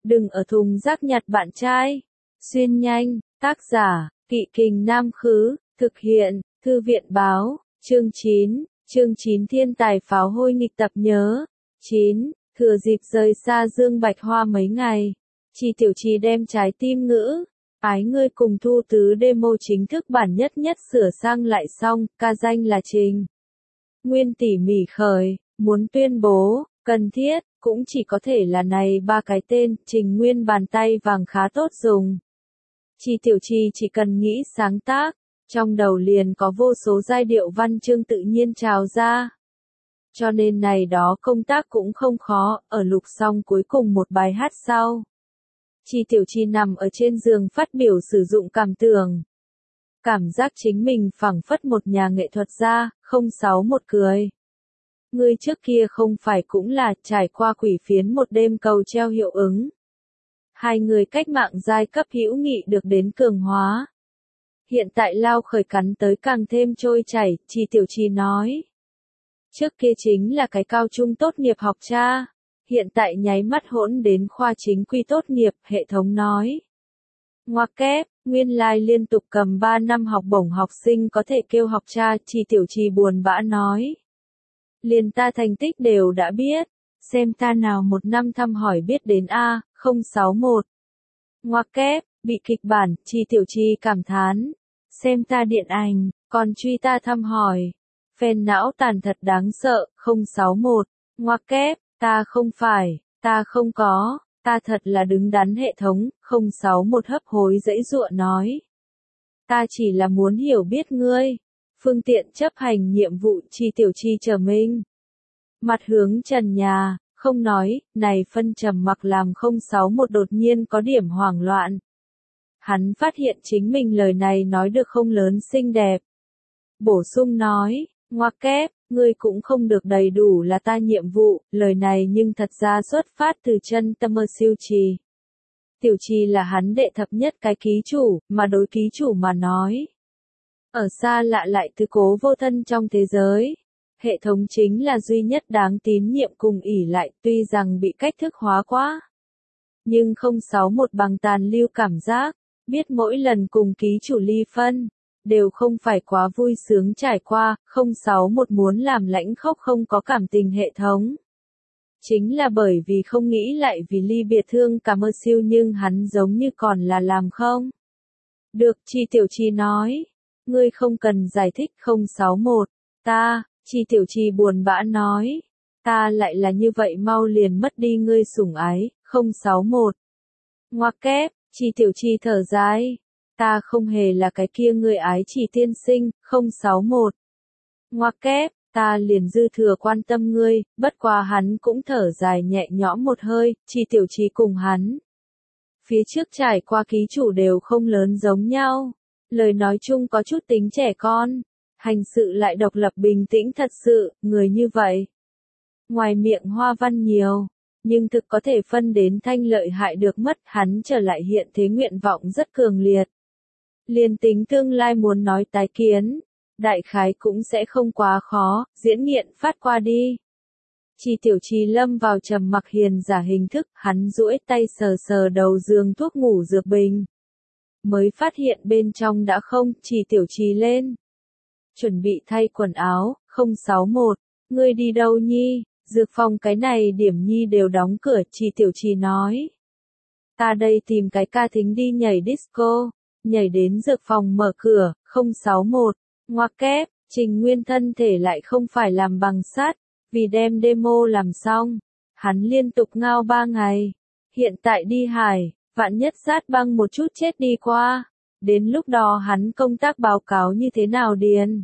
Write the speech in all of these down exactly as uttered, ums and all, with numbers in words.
Đừng ở thùng rác nhặt bạn trai. Xuyên nhanh, tác giả, Kỵ Kình Nam Khứ, thực hiện, Thư viện Báo, chương chín, chương chín Thiên tài pháo hôi nghịch tập nhớ. chín. Thừa dịp rời xa Dương Bạch Hoa mấy ngày, Chi Tiểu Chi đem trái tim ngữ, ái ngươi cùng thu tứ demo chính thức bản nhất nhất sửa sang lại xong, ca danh là Trình Nguyên tỉ mỉ khởi, muốn tuyên bố, cần thiết, cũng chỉ có thể là này ba cái tên, Trình Nguyên bàn tay vàng khá tốt dùng. Chi Tiểu Chi chỉ cần nghĩ sáng tác, trong đầu liền có vô số giai điệu văn chương tự nhiên trào ra. Cho nên này đó công tác cũng không khó, ở lục xong cuối cùng một bài hát sau. Chi Tiểu Chi nằm ở trên giường phát biểu sử dụng cảm tưởng. Cảm giác chính mình phảng phất một nhà nghệ thuật gia, không sáu một cười. Ngươi trước kia không phải cũng là trải qua quỷ phiến một đêm cầu treo hiệu ứng. Hai người cách mạng giai cấp hữu nghị được đến cường hóa. Hiện tại lao khởi cắn tới càng thêm trôi chảy, Chi Tiểu Chi nói. Trước kia chính là cái cao trung tốt nghiệp học cha, hiện tại nháy mắt hỗn đến khoa chính quy tốt nghiệp, hệ thống nói. Ngoặc kép, nguyên lai like liên tục cầm ba năm học bổng học sinh có thể kêu học cha, Chi Tiểu Chi buồn bã nói. Liền ta thành tích đều đã biết, xem ta nào một năm thăm hỏi biết đến A, không sáu một. Ngoặc kép, bị kịch bản, Chi Tiểu Chi cảm thán. Xem ta điện ảnh, còn truy ta thăm hỏi. Phèn não tàn thật đáng sợ, không sáu một. Ngoặc kép, ta không phải, ta không có, ta thật là đứng đắn hệ thống, không sáu một hấp hối dãy dụa nói. Ta chỉ là muốn hiểu biết ngươi. Phương tiện chấp hành nhiệm vụ, Chi Tiểu Chi chờ mình. Mặt hướng trần nhà, không nói, này phân trầm mặc làm không sáu một đột nhiên có điểm hoảng loạn. Hắn phát hiện chính mình lời này nói được không lớn xinh đẹp. Bổ sung nói, ngoặc kép, ngươi cũng không được đầy đủ là ta nhiệm vụ, lời này nhưng thật ra xuất phát từ chân tâm ơ siêu trì. Tiểu Trì là hắn đệ thập nhất cái ký chủ, mà đối ký chủ mà nói. Ở xa lạ lại tứ cố vô thân trong thế giới. Hệ thống chính là duy nhất đáng tín nhiệm cùng ỷ lại, tuy rằng bị cách thức hóa quá. Nhưng không sáu một bằng tàn lưu cảm giác, biết mỗi lần cùng ký chủ ly phân, đều không phải quá vui sướng trải qua, không sáu một muốn làm lãnh khốc không có cảm tình hệ thống. Chính là bởi vì không nghĩ lại vì ly biệt thương cảm ơn siêu nhưng hắn giống như còn là làm không. Được, Chi Tiểu Chi nói. Ngươi không cần giải thích không sáu một, ta, Chi Tiểu Chi buồn bã nói. Ta lại là như vậy mau liền mất đi ngươi sủng ái, không sáu một. Ngoặc kép, Chi Tiểu Chi thở dài. Ta không hề là cái kia ngươi ái chỉ tiên sinh, không sáu một. Ngoặc kép, ta liền dư thừa quan tâm ngươi, bất quá hắn cũng thở dài nhẹ nhõm một hơi, Chi Tiểu Chi cùng hắn. Phía trước trải qua ký chủ đều không lớn giống nhau, lời nói chung có chút tính trẻ con, hành sự lại độc lập bình tĩnh thật sự, người như vậy. Ngoài miệng hoa văn nhiều, nhưng thực có thể phân đến thanh lợi hại được mất, hắn trở lại hiện thế nguyện vọng rất cường liệt. Liên tính tương lai muốn nói tái kiến, đại khái cũng sẽ không quá khó, diễn nghiện phát qua đi. Chi Tiểu Chi lâm vào trầm mặc hiền giả hình thức, hắn duỗi tay sờ sờ đầu giường thuốc ngủ dược bình. Mới phát hiện bên trong đã không, Chi Tiểu Chi lên. Chuẩn bị thay quần áo, không sáu một, ngươi đi đâu nhi, dược phòng cái này điểm nhi đều đóng cửa, Chi Tiểu Chi nói. Ta đây tìm cái ca thính đi nhảy disco, nhảy đến dược phòng mở cửa, không sáu một, ngoặc kép, Trình Nguyên thân thể lại không phải làm bằng sắt, vì đem demo làm xong, hắn liên tục ngao ba ngày, hiện tại đi hải, vạn nhất sát băng một chút chết đi qua, đến lúc đó hắn công tác báo cáo như thế nào điền.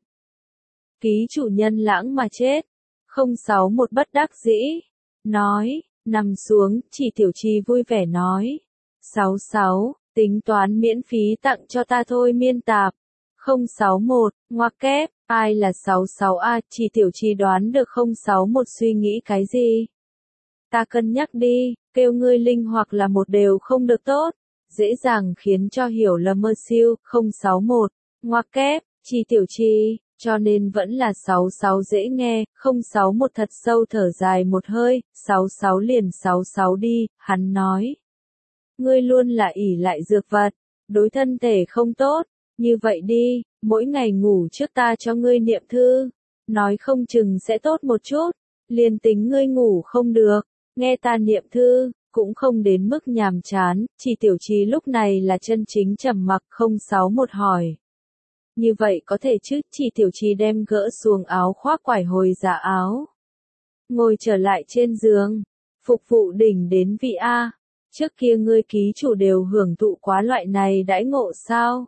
Ký chủ nhân lãng mà chết, không sáu một bất đắc dĩ, nói, nằm xuống, Chi Tiểu Chi vui vẻ nói, sáu sáu, tính toán miễn phí tặng cho ta thôi miên tạp, không sáu một, ngoặc kép, ai là sáu sáu a, Chi Tiểu Chi đoán được không sáu một suy nghĩ cái gì. Ta cân nhắc đi, kêu ngươi linh hoặc là một đều không được tốt, dễ dàng khiến cho hiểu lầm mơ siêu, không sáu một, ngoặc kép, Chi Tiểu Chi, cho nên vẫn là sáu sáu dễ nghe, không sáu một thật sâu thở dài một hơi, sáu sáu liền sáu sáu đi, hắn nói. Ngươi luôn là ỷ lại dược vật, đối thân thể không tốt, như vậy đi, mỗi ngày ngủ trước ta cho ngươi niệm thư, nói không chừng sẽ tốt một chút, liền tính ngươi ngủ không được, nghe ta niệm thư, cũng không đến mức nhàm chán, Chỉ Tiểu Trì lúc này là chân chính trầm mặc. Không sáu một hỏi. Như vậy có thể chứ? Chỉ Tiểu Trì đem gỡ xuống áo khoác quải hồi giả áo. Ngồi trở lại trên giường, phục vụ đỉnh đến vị A. Trước kia ngươi ký chủ đều hưởng thụ quá loại này đãi ngộ sao?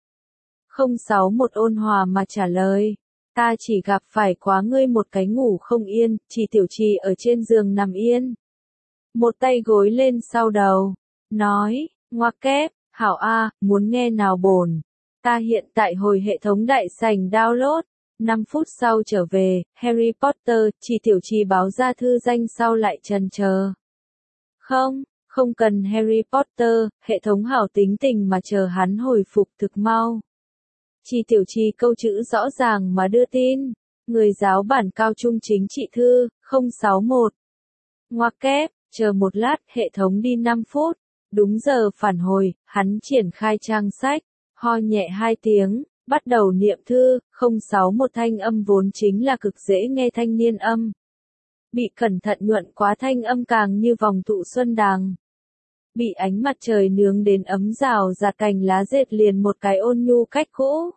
Không sáu một ôn hòa mà trả lời. Ta chỉ gặp phải quá ngươi một cái ngủ không yên, Chỉ Tiểu Trì ở trên giường nằm yên. Một tay gối lên sau đầu, nói, ngoặc kép, hảo A, muốn nghe nào bổn. Ta hiện tại hồi hệ thống đại sảnh download. năm phút sau trở về, Harry Potter, Chỉ Tiểu Trì báo ra thư danh sau lại chần chờ. Không, không cần Harry Potter, hệ thống hảo tính tình mà chờ hắn hồi phục thực mau. Chỉ Tiểu Trì câu chữ rõ ràng mà đưa tin. Người giáo bản cao trung chính trị thư, không sáu một. Ngoặc kép, chờ một lát, hệ thống đi năm phút. Đúng giờ phản hồi, hắn triển khai trang sách, ho nhẹ hai tiếng, bắt đầu niệm thư. Không sáu một thanh âm vốn chính là cực dễ nghe thanh niên âm. Bị cẩn thận nhuận quá thanh âm càng như vòng thụ xuân đàng. Bị ánh mặt trời nướng đến ấm rào rạt cành lá dệt liền một cái ôn nhu cách cũ.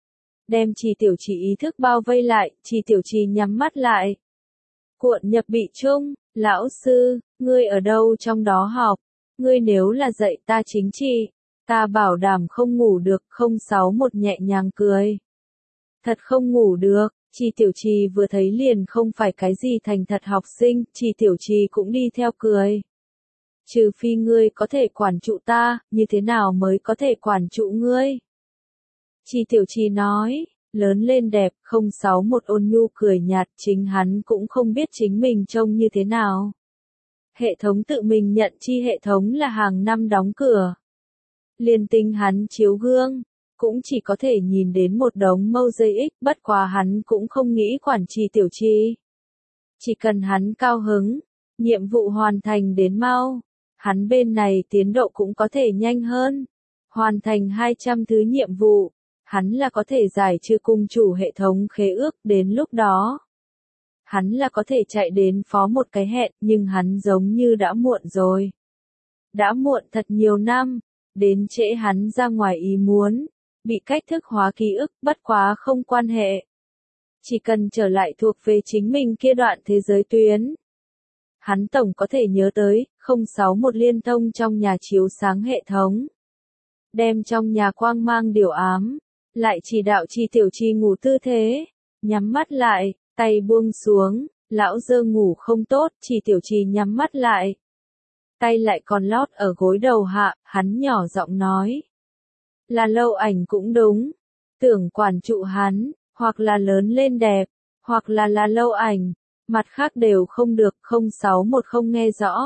Đem Chỉ Tiểu Trì ý thức bao vây lại, Chỉ Tiểu Trì nhắm mắt lại. Cuộn nhập bị chung, lão sư, ngươi ở đâu trong đó học? Ngươi nếu là dạy ta chính trị, ta bảo đảm không ngủ được. Không sáu một nhẹ nhàng cười. Thật không ngủ được, Chỉ Tiểu Trì vừa thấy liền không phải cái gì thành thật học sinh, Chỉ Tiểu Trì cũng đi theo cười. Trừ phi ngươi có thể quản trụ ta, như thế nào mới có thể quản trụ ngươi? Chỉ Tiểu Trì nói, lớn lên đẹp. Không sáu một ôn nhu cười nhạt, chính hắn cũng không biết chính mình trông như thế nào. Hệ thống tự mình nhận chi hệ thống là hàng năm đóng cửa. Liên tinh hắn chiếu gương, cũng chỉ có thể nhìn đến một đống mâu dây ích, bất quá hắn cũng không nghĩ quản Chỉ Tiểu Trì. Chỉ cần hắn cao hứng, nhiệm vụ hoàn thành đến mau, hắn bên này tiến độ cũng có thể nhanh hơn. Hoàn thành hai trăm thứ nhiệm vụ, hắn là có thể giải trừ cung chủ hệ thống khế ước, đến lúc đó. Hắn là có thể chạy đến phó một cái hẹn, nhưng hắn giống như đã muộn rồi. Đã muộn thật nhiều năm, đến trễ hắn ra ngoài ý muốn, bị cách thức hóa ký ức, bất quá không quan hệ. Chỉ cần trở lại thuộc về chính mình kia đoạn thế giới tuyến. Hắn tổng có thể nhớ tới, không sáu một liên thông trong nhà chiếu sáng hệ thống. Đem trong nhà quang mang điều ám, lại chỉ đạo Chỉ Tiểu Trì ngủ tư thế, nhắm mắt lại, tay buông xuống, lão dơ ngủ không tốt, Chỉ Tiểu Trì nhắm mắt lại. Tay lại còn lót ở gối đầu hạ, hắn nhỏ giọng nói. Là Lâu Ảnh cũng đúng, tưởng quản trụ hắn, hoặc là lớn lên đẹp, hoặc là là Lâu Ảnh, mặt khác đều không được. Không sáu một không nghe rõ.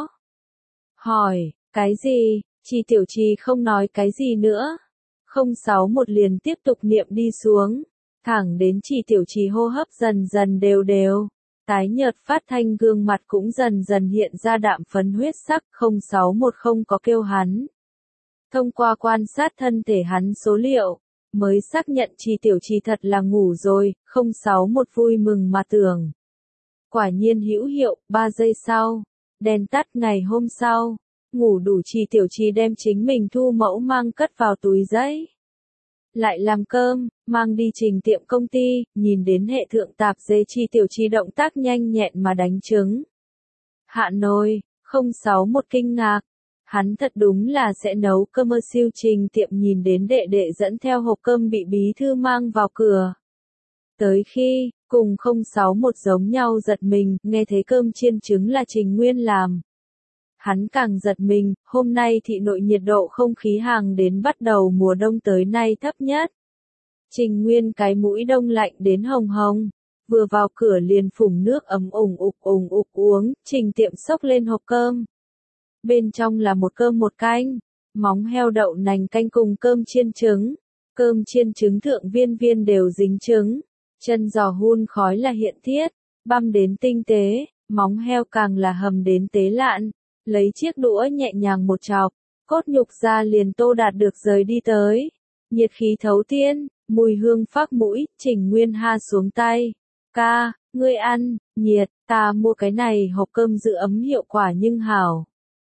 Hỏi, cái gì? Chỉ Tiểu Trì không nói cái gì nữa. Không sáu một liền tiếp tục niệm đi xuống, thẳng đến Chỉ Tiểu Trì hô hấp dần dần đều đều, tái nhợt phát thanh gương mặt cũng dần dần hiện ra đạm phấn huyết sắc. Không sáu một không có kêu hắn. Thông qua quan sát thân thể hắn số liệu, mới xác nhận Chỉ Tiểu Trì thật là ngủ rồi. Không sáu một vui mừng mà tưởng. Quả nhiên hữu hiệu. Ba giây sau, đèn tắt. Ngày hôm sau, ngủ đủ Chỉ Tiểu Trì đem chính mình thu mẫu mang cất vào túi giấy. Lại làm cơm, mang đi trình tiệm công ty, nhìn đến hệ thượng tạp dề Chỉ Tiểu Trì động tác nhanh nhẹn mà đánh trứng. Hạ nồi. Không sáu một kinh ngạc. Hắn thật đúng là sẽ nấu cơm. Ở siêu trình tiệm nhìn đến đệ đệ dẫn theo hộp cơm bị bí thư mang vào cửa. Tới khi, cùng không sáu một giống nhau giật mình, nghe thấy cơm chiên trứng là Trình Nguyên làm. Hắn càng giật mình, hôm nay thị nội nhiệt độ không khí hàng đến bắt đầu mùa đông tới nay thấp nhất. Trình Nguyên cái mũi đông lạnh đến hồng hồng, vừa vào cửa liền phủng nước ấm ủng ục ủng ục uống. Trình tiệm xốc lên hộp cơm. Bên trong là một cơm một canh, móng heo đậu nành canh cùng cơm chiên trứng. Cơm chiên trứng thượng viên viên đều dính trứng, chân giò hun khói là hiện thiết, băm đến tinh tế, móng heo càng là hầm đến tế lạn. Lấy chiếc đũa nhẹ nhàng một chọc, cốt nhục ra liền Tô Đạt được rời đi tới. Nhiệt khí thấu thiên, mùi hương phác mũi, Trình Nguyên ha xuống tay. Ca, ngươi ăn, nhiệt, ta mua cái này hộp cơm giữ ấm hiệu quả nhưng hảo.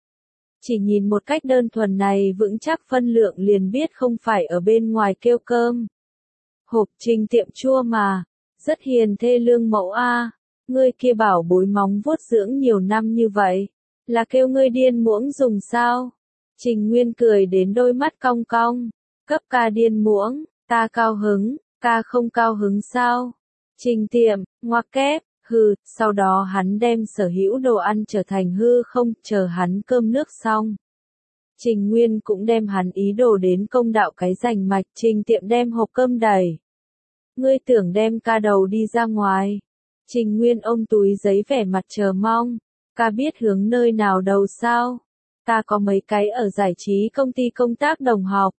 Chỉ nhìn một cách đơn thuần này vững chắc phân lượng liền biết không phải ở bên ngoài kêu cơm. Hộp Trình tiệm chua mà, rất hiền thê lương mẫu a. Ngươi kia bảo bối móng vuốt dưỡng nhiều năm như vậy, là kêu ngươi điên muỗng dùng sao? Trình Nguyên cười đến đôi mắt cong cong, cấp ca điên muỗng, ta cao hứng, ca không cao hứng sao? Trình tiệm, ngoặc kép, hừ, sau đó hắn đem sở hữu đồ ăn trở thành hư không, chờ hắn cơm nước xong. Trình Nguyên cũng đem hắn ý đồ đến công đạo cái rành mạch, Trình tiệm đem hộp cơm đầy. Ngươi tưởng đem ca đầu đi ra ngoài. Trình Nguyên ôm túi giấy vẻ mặt chờ mong, ca biết hướng nơi nào đầu sao? Ta có mấy cái ở giải trí công ty công tác đồng học.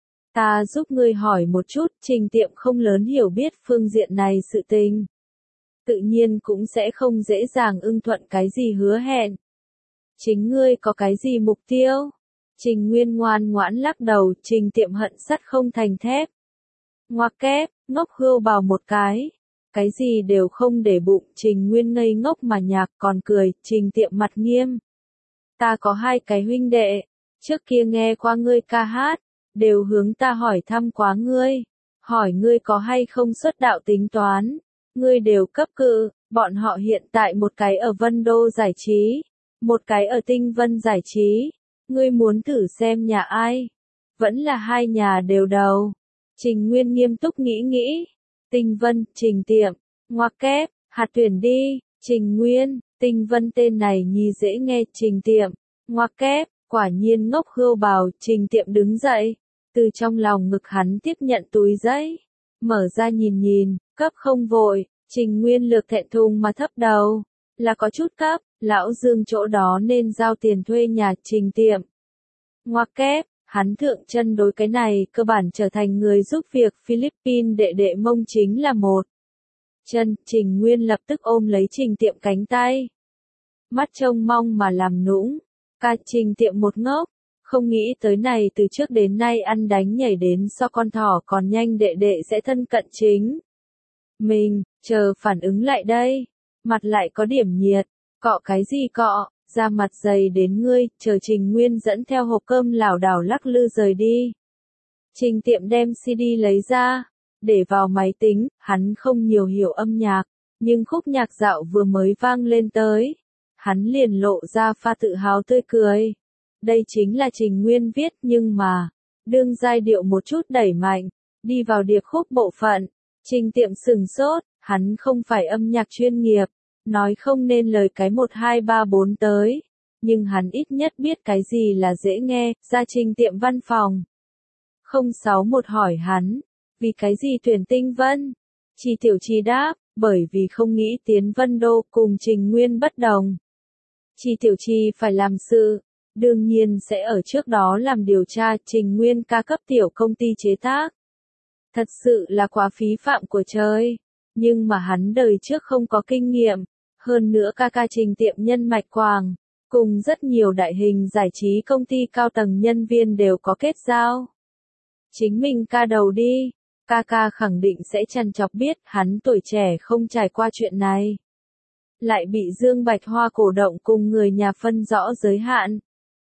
Ta giúp ngươi hỏi một chút, Trình tiệm không lớn hiểu biết phương diện này sự tình. Tự nhiên cũng sẽ không dễ dàng ưng thuận cái gì hứa hẹn. Chính ngươi có cái gì mục tiêu? Trình Nguyên ngoan ngoãn lắc đầu, Trình tiệm hận sắt không thành thép. Ngoặc kép, ngốc hươu bào một cái. Cái gì đều không để bụng, Trình Nguyên ngây ngốc mà nhạc còn cười, Trình tiệm mặt nghiêm. Ta có hai cái huynh đệ, trước kia nghe qua ngươi ca hát, đều hướng ta hỏi thăm quá ngươi, hỏi ngươi có hay không xuất đạo tính toán, ngươi đều cấp cự, bọn họ hiện tại một cái ở Vân Đô giải trí, một cái ở Tinh Vân giải trí, ngươi muốn thử xem nhà ai, vẫn là hai nhà đều đầu. Trình Nguyên nghiêm túc nghĩ nghĩ, Tinh Vân, Trình tiệm, ngoặc kép, hạt tuyển đi, Trình Nguyên, Tinh Vân tên này nhi dễ nghe, Trình tiệm, ngoặc kép, quả nhiên ngốc hươu bào, Trình tiệm đứng dậy, từ trong lòng ngực hắn tiếp nhận túi giấy, mở ra nhìn nhìn, cấp không vội, Trình Nguyên lược thẹn thùng mà thấp đầu, là có chút cấp, lão Dương chỗ đó nên giao tiền thuê nhà, Trình tiệm, ngoặc kép. Hắn thượng chân đối cái này cơ bản trở thành người giúp việc Philippines đệ đệ mông chính là một. Chân, Trình Nguyên lập tức ôm lấy Trình tiệm cánh tay. Mắt trông mong mà làm nũng. Ca Trình tiệm một ngốc. Không nghĩ tới này từ trước đến nay ăn đánh nhảy đến so con thỏ còn nhanh đệ đệ sẽ thân cận chính. Mình, chờ phản ứng lại đây. Mặt lại có điểm nhiệt. Cọ cái gì cọ? Ra mặt dày đến ngươi, chờ Trình Nguyên dẫn theo hộp cơm lảo đảo lắc lư rời đi. Trình tiệm đem xê đê lấy ra, để vào máy tính, hắn không nhiều hiểu âm nhạc, nhưng khúc nhạc dạo vừa mới vang lên tới. Hắn liền lộ ra pha tự hào tươi cười. Đây chính là Trình Nguyên viết nhưng mà, đương giai điệu một chút đẩy mạnh, đi vào điệp khúc bộ phận. Trình tiệm sừng sốt, hắn không phải âm nhạc chuyên nghiệp. Nói không nên lời cái một hai ba bốn tới, nhưng hắn ít nhất biết cái gì là dễ nghe, ra Trình tiệm văn phòng. không sáu một hỏi hắn, vì cái gì tuyển Tinh Vân? Chi Tiểu Chi đáp, bởi vì không nghĩ tiến Vân Đô cùng Trình Nguyên bất đồng. Chi Tiểu Chi phải làm sự, đương nhiên sẽ ở trước đó làm điều tra, Trình Nguyên ca cấp tiểu công ty chế tác. Thật sự là quá phí phạm của trời. Nhưng mà hắn đời trước không có kinh nghiệm, hơn nữa ca ca Trình tiệm nhân mạch quàng, cùng rất nhiều đại hình giải trí công ty cao tầng nhân viên đều có kết giao. Chính mình ca đầu đi, ca ca khẳng định sẽ chăn chọc biết hắn tuổi trẻ không trải qua chuyện này. Lại bị Dương Bạch Hoa cổ động cùng người nhà phân rõ giới hạn.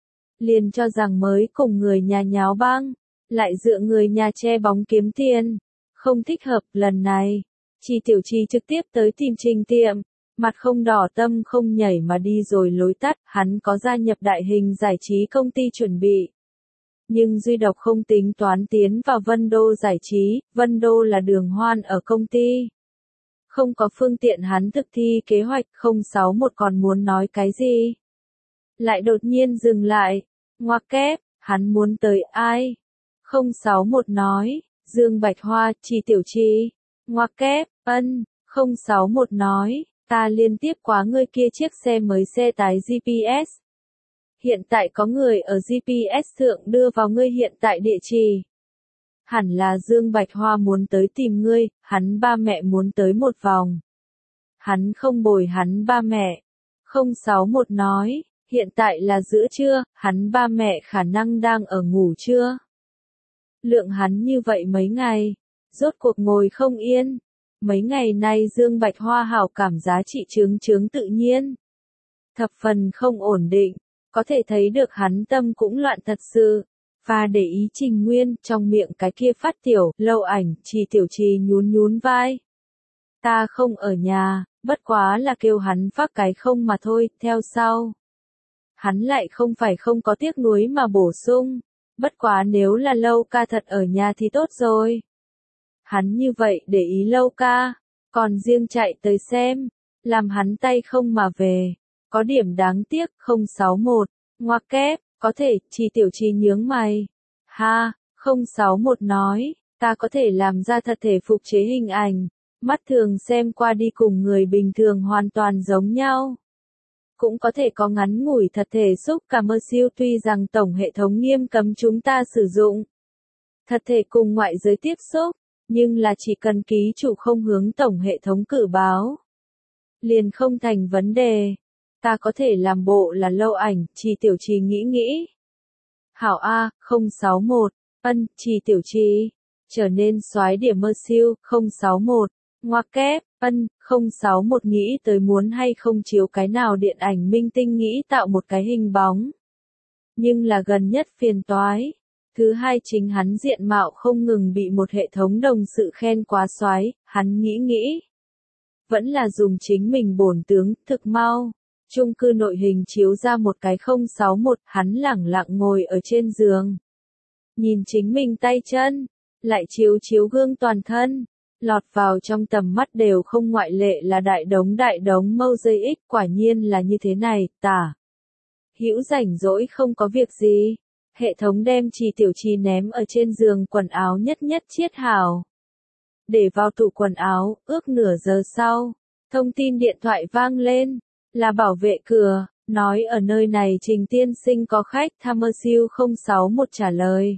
Liền cho rằng mới cùng người nhà nháo băng, lại dựa người nhà che bóng kiếm tiền. Không thích hợp lần này. Chi Tiểu Chi trực tiếp tới tìm Trình tiệm, mặt không đỏ tâm không nhảy mà đi rồi lối tắt, hắn có gia nhập đại hình giải trí công ty chuẩn bị. Nhưng duy độc không tính toán tiến vào Vân Đô giải trí, Vân Đô là đường hoan ở công ty. Không có phương tiện hắn thực thi kế hoạch, không sáu một còn muốn nói cái gì. Lại đột nhiên dừng lại, ngoặc kép, hắn muốn tới ai? không sáu một nói, Dương Bạch Hoa, Chi Tiểu Chi. Ngoặc kép, ân, không sáu một nói, ta liên tiếp quá ngươi kia chiếc xe mới xe tái giê pê ét. Hiện tại có người ở giê pê ét thượng đưa vào ngươi hiện tại địa chỉ. Hẳn là Dương Bạch Hoa muốn tới tìm ngươi, hắn ba mẹ muốn tới một vòng. Hắn không bồi hắn ba mẹ. không sáu một nói, Hiện tại là giữa trưa, hắn ba mẹ khả năng đang ở ngủ trưa. Lượng hắn như vậy mấy ngày, rốt cuộc ngồi không yên. Mấy ngày nay Dương Bạch Hoa hảo cảm giá trị chướng chướng tự nhiên. Thập phần không ổn định, có thể thấy được hắn tâm cũng loạn thật sự. Và để ý Trình Nguyên, trong miệng cái kia phát tiểu, Lâu Ảnh, Trì Tiểu Trì nhún nhún vai. Ta không ở nhà, bất quá là kêu hắn phát cái không mà thôi, theo sau. Hắn lại không phải không có tiếc nuối mà bổ sung. Bất quá nếu là Lâu ca thật ở nhà thì tốt rồi. Hắn như vậy để ý Lâu ca, còn riêng chạy tới xem, làm hắn tay không mà về. Có điểm đáng tiếc, không sáu mốt, ngoặc kép, có thể, Trì Tiểu Trì nhướng mày. Ha, không sáu mốt nói, ta có thể làm ra thật thể phục chế hình ảnh, mắt thường xem qua đi cùng người bình thường hoàn toàn giống nhau. Cũng có thể có ngắn ngủi thật thể xúc cả mơ siêu tuy rằng tổng hệ thống nghiêm cấm chúng ta sử dụng. Thật thể cùng ngoại giới tiếp xúc, nhưng là chỉ cần ký chủ không hướng tổng hệ thống cử báo. Liền không thành vấn đề. Ta có thể làm bộ là Lâu Ảnh, Trì Tiểu Trì nghĩ nghĩ. Hảo A, không sáu mốt, ân, Trì Tiểu Trì, trở nên soái điểm mơ siêu, không sáu mốt, ngoặc kép, ân, không sáu mốt nghĩ tới muốn hay không chiếu cái nào điện ảnh minh tinh nghĩ tạo một cái hình bóng. Nhưng là gần nhất phiền toái. Thứ hai chính hắn diện mạo không ngừng bị một hệ thống đồng sự khen quá soái, hắn nghĩ nghĩ. Vẫn là dùng chính mình bổn tướng, thực mau. Chung cư nội hình chiếu ra một cái không sáu mốt, hắn lẳng lặng ngồi ở trên giường. Nhìn chính mình tay chân, lại chiếu chiếu gương toàn thân, lọt vào trong tầm mắt đều không ngoại lệ là đại đống đại đống mâu dây ích, quả nhiên là như thế này, tả. Hữu rảnh rỗi không có việc gì, hệ thống đem Trì Tiểu Trì ném ở trên giường quần áo nhất nhất chiết hảo. Để vào tủ quần áo, ước nửa giờ sau, thông tin điện thoại vang lên. Là bảo vệ cửa, nói ở nơi này Trình tiên sinh có khách, tham mơ siêu không sáu mốt trả lời.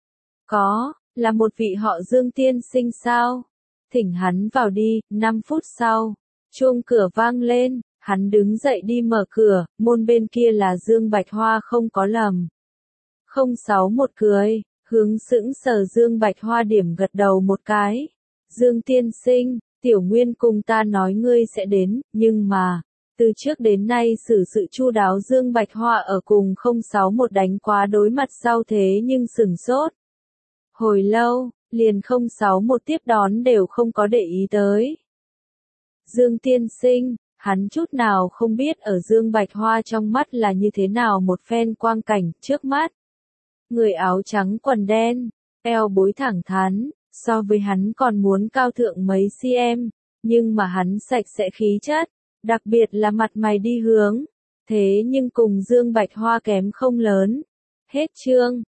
Có, là một vị họ Dương tiên sinh sao? Thỉnh hắn vào đi, năm phút sau. Chuông cửa vang lên, hắn đứng dậy đi mở cửa, môn bên kia là Dương Bạch Hoa không có lầm. không sáu mốt cười, hướng sững sờ Dương Bạch Hoa điểm gật đầu một cái. Dương tiên sinh, Tiểu Nguyên cùng ta nói ngươi sẽ đến, nhưng mà... Từ trước đến nay xử sự chu đáo Dương Bạch Hoa ở cùng không sáu mốt đánh quá đối mặt sau thế nhưng sửng sốt. Hồi lâu, liền không sáu mốt tiếp đón đều không có để ý tới. Dương tiên sinh, hắn chút nào không biết ở Dương Bạch Hoa trong mắt là như thế nào một phen quang cảnh trước mắt. Người áo trắng quần đen, eo bối thẳng thắn, so với hắn còn muốn cao thượng mấy cm, nhưng mà hắn sạch sẽ khí chất. Đặc biệt là mặt mày đi hướng, thế nhưng cùng Dương Bạch Hoa kém không lớn. Hết chương.